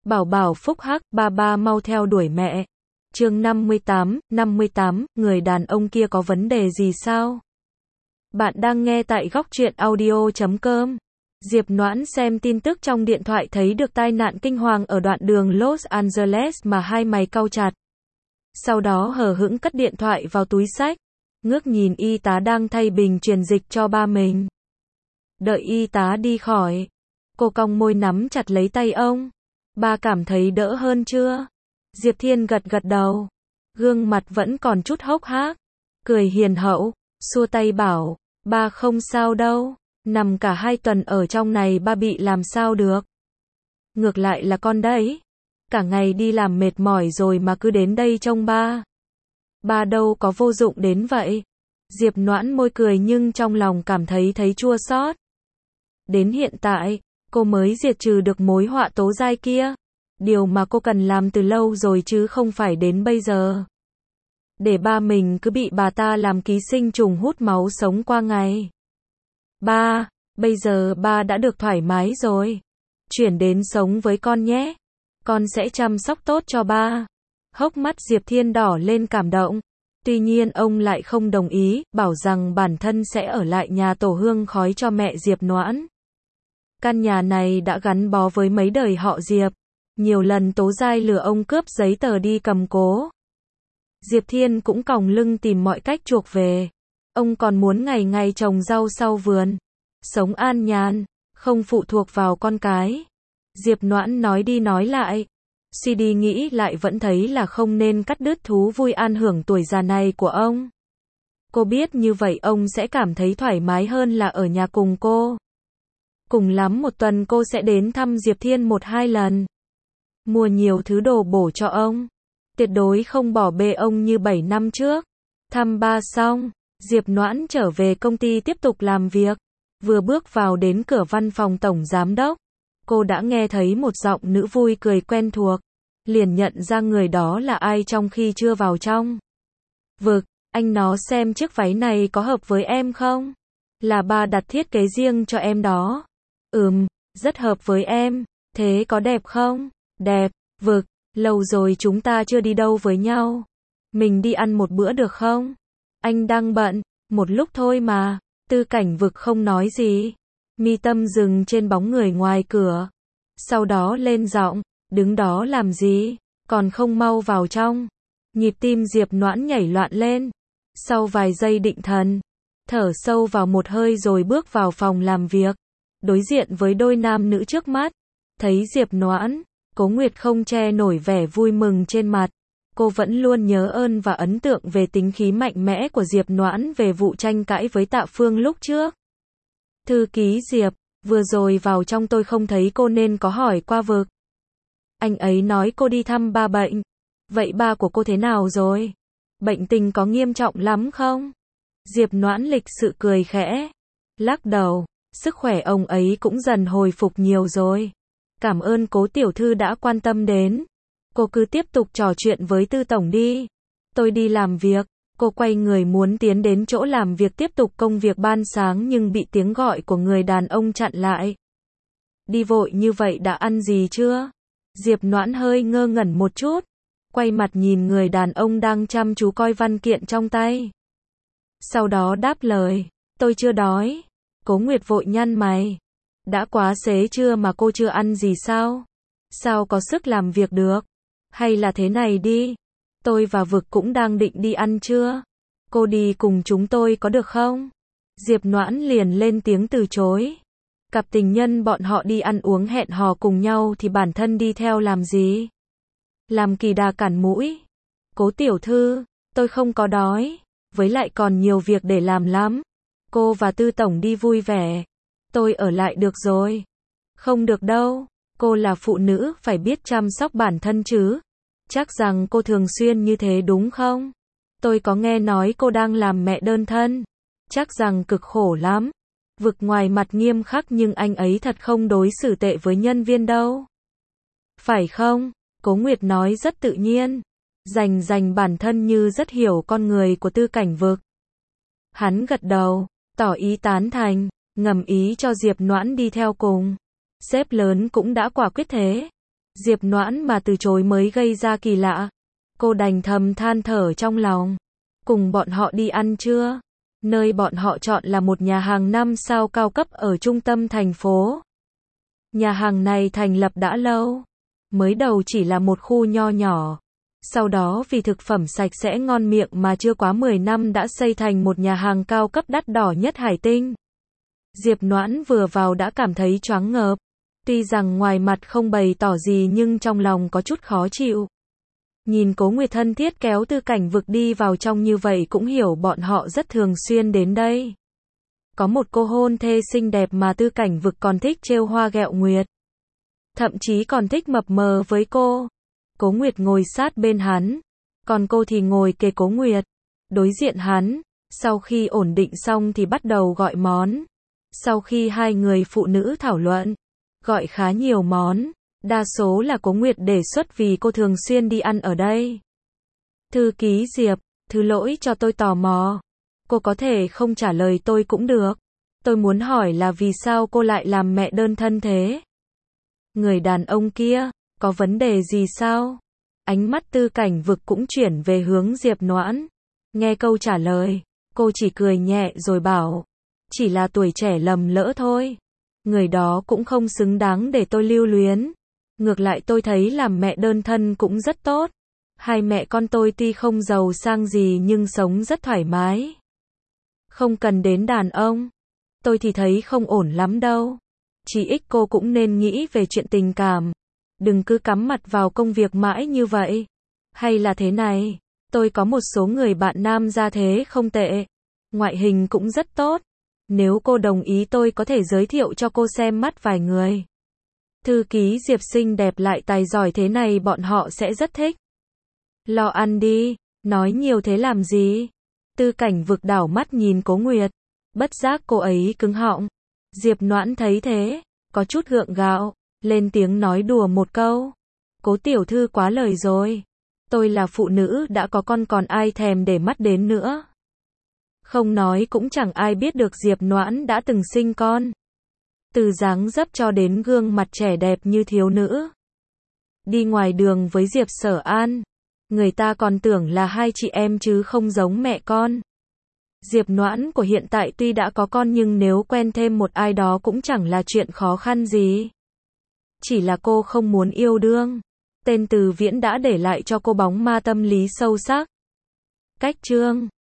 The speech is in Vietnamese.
Bảo bảo phúc hắc, ba ba mau theo đuổi mẹ. Chương 58, người đàn ông kia có vấn đề gì sao? Bạn đang nghe tại góc truyện audio.com. Diệp Noãn xem tin tức trong điện thoại thấy được tai nạn kinh hoàng ở đoạn đường Los Angeles mà hai mày cau chặt. Sau đó hờ hững cất điện thoại vào túi xách, ngước nhìn y tá đang thay bình truyền dịch cho ba mình. Đợi y tá đi khỏi, cô cong môi nắm chặt lấy tay ông. Ba cảm thấy đỡ hơn chưa? Diệp Thiên gật gật đầu, gương mặt vẫn còn chút hốc hác, cười hiền hậu, xua tay bảo, ba không sao đâu, nằm cả 2 tuần ở trong này ba bị làm sao được. Ngược lại là con đấy, cả ngày đi làm mệt mỏi rồi mà cứ đến đây trông ba. Ba đâu có vô dụng đến vậy. Diệp Noãn môi cười nhưng trong lòng cảm thấy chua xót. Đến hiện tại, cô mới diệt trừ được mối họa tố dai kia. Điều mà cô cần làm từ lâu rồi chứ không phải đến bây giờ. Để ba mình cứ bị bà ta làm ký sinh trùng hút máu sống qua ngày. Ba, bây giờ ba đã được thoải mái rồi. Chuyển đến sống với con nhé. Con sẽ chăm sóc tốt cho ba. Hốc mắt Diệp Thiên đỏ lên cảm động. Tuy nhiên ông lại không đồng ý, bảo rằng bản thân sẽ ở lại nhà tổ hương khói cho mẹ Diệp Noãn. Căn nhà này đã gắn bó với mấy đời họ Diệp. Nhiều lần tố dai lừa ông cướp giấy tờ đi cầm cố. Diệp Thiên cũng còng lưng tìm mọi cách chuộc về. Ông còn muốn ngày ngày trồng rau sau vườn. Sống an nhàn, không phụ thuộc vào con cái. Diệp Noãn nói đi nói lại. Suy đi nghĩ lại vẫn thấy là không nên cắt đứt thú vui an hưởng tuổi già này của ông. Cô biết như vậy ông sẽ cảm thấy thoải mái hơn là ở nhà cùng cô. Cùng lắm 1 tuần cô sẽ đến thăm Diệp Thiên 1-2 lần. Mua nhiều thứ đồ bổ cho ông. Tuyệt đối không bỏ bê ông như 7 năm trước. Thăm ba xong, Diệp Noãn trở về công ty tiếp tục làm việc. Vừa bước vào đến cửa văn phòng tổng giám đốc, cô đã nghe thấy một giọng nữ vui cười quen thuộc. Liền nhận ra người đó là ai trong khi chưa vào trong. Vực, anh nó xem chiếc váy này có hợp với em không? Là ba đặt thiết kế riêng cho em đó. Rất hợp với em. Thế có đẹp không? Đẹp. Vực, lâu rồi chúng ta chưa đi đâu với nhau. Mình đi ăn một bữa được không? Anh đang bận, một lúc thôi mà. Tư Cảnh Vực không nói gì. Mi tâm dừng trên bóng người ngoài cửa. Sau đó lên giọng, đứng đó làm gì? Còn không mau vào trong. Nhịp tim Diệp Noãn nhảy loạn lên. Sau vài giây định thần, thở sâu vào một hơi rồi bước vào phòng làm việc. Đối diện với đôi nam nữ trước mắt. Thấy Diệp Noãn, Cố Nguyệt không che nổi vẻ vui mừng trên mặt. Cô vẫn luôn nhớ ơn và ấn tượng về tính khí mạnh mẽ của Diệp Noãn về vụ tranh cãi với Tạ Phương lúc trước. Thư ký Diệp, vừa rồi vào trong tôi không thấy cô nên có hỏi qua Vực. Anh ấy nói cô đi thăm ba bệnh. Vậy ba của cô thế nào rồi? Bệnh tình có nghiêm trọng lắm không? Diệp Noãn lịch sự cười khẽ. Lắc đầu, sức khỏe ông ấy cũng dần hồi phục nhiều rồi. Cảm ơn Cố tiểu thư đã quan tâm đến. Cô cứ tiếp tục trò chuyện với Tư tổng đi. Tôi đi làm việc. Cô quay người muốn tiến đến chỗ làm việc tiếp tục công việc ban sáng nhưng bị tiếng gọi của người đàn ông chặn lại. Đi vội như vậy đã ăn gì chưa? Diệp Noãn hơi ngơ ngẩn một chút. Quay mặt nhìn người đàn ông đang chăm chú coi văn kiện trong tay. Sau đó đáp lời. Tôi chưa đói. Cố Nguyệt vội nhăn mày. Đã quá xế trưa mà cô chưa ăn gì sao? Sao có sức làm việc được? Hay là thế này đi. Tôi và Vực cũng đang định đi ăn trưa. Cô đi cùng chúng tôi có được không? Diệp Noãn liền lên tiếng từ chối. Cặp tình nhân bọn họ đi ăn uống hẹn hò cùng nhau thì bản thân đi theo làm gì? Làm kỳ đà cản mũi. Cố tiểu thư, tôi không có đói. Với lại còn nhiều việc để làm lắm. Cô và Tư tổng đi vui vẻ. Tôi ở lại được rồi. Không được đâu. Cô là phụ nữ phải biết chăm sóc bản thân chứ. Chắc rằng cô thường xuyên như thế đúng không? Tôi có nghe nói cô đang làm mẹ đơn thân. Chắc rằng cực khổ lắm. Vực ngoài mặt nghiêm khắc nhưng anh ấy thật không đối xử tệ với nhân viên đâu. Phải không? Cố Nguyệt nói rất tự nhiên. Dành bản thân như rất hiểu con người của Tư Cảnh Vực. Hắn gật đầu, tỏ ý tán thành, ngầm ý cho Diệp Noãn đi theo cùng. Sếp lớn cũng đã quả quyết thế. Diệp Noãn mà từ chối mới gây ra kỳ lạ. Cô đành thầm than thở trong lòng. Cùng bọn họ đi ăn trưa. Nơi bọn họ chọn là một nhà hàng 5 sao cao cấp ở trung tâm thành phố. Nhà hàng này thành lập đã lâu. Mới đầu chỉ là một khu nho nhỏ. Sau đó vì thực phẩm sạch sẽ ngon miệng mà chưa quá 10 năm đã xây thành một nhà hàng cao cấp đắt đỏ nhất Hải Tinh. Diệp Noãn vừa vào đã cảm thấy choáng ngợp. Tuy rằng ngoài mặt không bày tỏ gì nhưng trong lòng có chút khó chịu. Nhìn Cố Nguyệt thân thiết kéo Tư Cảnh Vực đi vào trong như vậy cũng hiểu bọn họ rất thường xuyên đến đây. Có một cô hôn thê xinh đẹp mà Tư Cảnh Vực còn thích trêu hoa ghẹo Nguyệt. Thậm chí còn thích mập mờ với cô. Cố Nguyệt ngồi sát bên hắn. Còn cô thì ngồi kề Cố Nguyệt. Đối diện hắn. Sau khi ổn định xong thì bắt đầu gọi món. Sau khi hai người phụ nữ thảo luận. Gọi khá nhiều món. Đa số là Cố Nguyệt đề xuất vì cô thường xuyên đi ăn ở đây. Thư ký Diệp, thứ lỗi cho tôi tò mò. Cô có thể không trả lời tôi cũng được. Tôi muốn hỏi là vì sao cô lại làm mẹ đơn thân thế? Người đàn ông kia, có vấn đề gì sao? Ánh mắt Tư Cảnh Vực cũng chuyển về hướng Diệp Noãn. Nghe câu trả lời, cô chỉ cười nhẹ rồi bảo. Chỉ là tuổi trẻ lầm lỡ thôi. Người đó cũng không xứng đáng để tôi lưu luyến. Ngược lại tôi thấy làm mẹ đơn thân cũng rất tốt. Hai mẹ con tôi tuy không giàu sang gì nhưng sống rất thoải mái. Không cần đến đàn ông. Tôi thì thấy không ổn lắm đâu. Chỉ ít cô cũng nên nghĩ về chuyện tình cảm. Đừng cứ cắm mặt vào công việc mãi như vậy. Hay là thế này, tôi có một số người bạn nam gia thế không tệ. Ngoại hình cũng rất tốt. Nếu cô đồng ý tôi có thể giới thiệu cho cô xem mắt vài người. Thư ký Diệp xinh đẹp lại tài giỏi thế này bọn họ sẽ rất thích. Lo ăn đi, nói nhiều thế làm gì? Tư Cảnh Vực đảo mắt nhìn Cố Nguyệt. Bất giác cô ấy cứng họng. Diệp Noãn thấy thế, có chút gượng gạo, lên tiếng nói đùa một câu. Cố tiểu thư quá lời rồi. Tôi là phụ nữ đã có con còn ai thèm để mắt đến nữa. Không nói cũng chẳng ai biết được Diệp Noãn đã từng sinh con. Từ dáng dấp cho đến gương mặt trẻ đẹp như thiếu nữ. Đi ngoài đường với Diệp Sở An, người ta còn tưởng là hai chị em chứ không giống mẹ con. Diệp Noãn của hiện tại tuy đã có con nhưng nếu quen thêm một ai đó cũng chẳng là chuyện khó khăn gì. Chỉ là cô không muốn yêu đương. Tên Từ Viễn đã để lại cho cô bóng ma tâm lý sâu sắc. Cách chương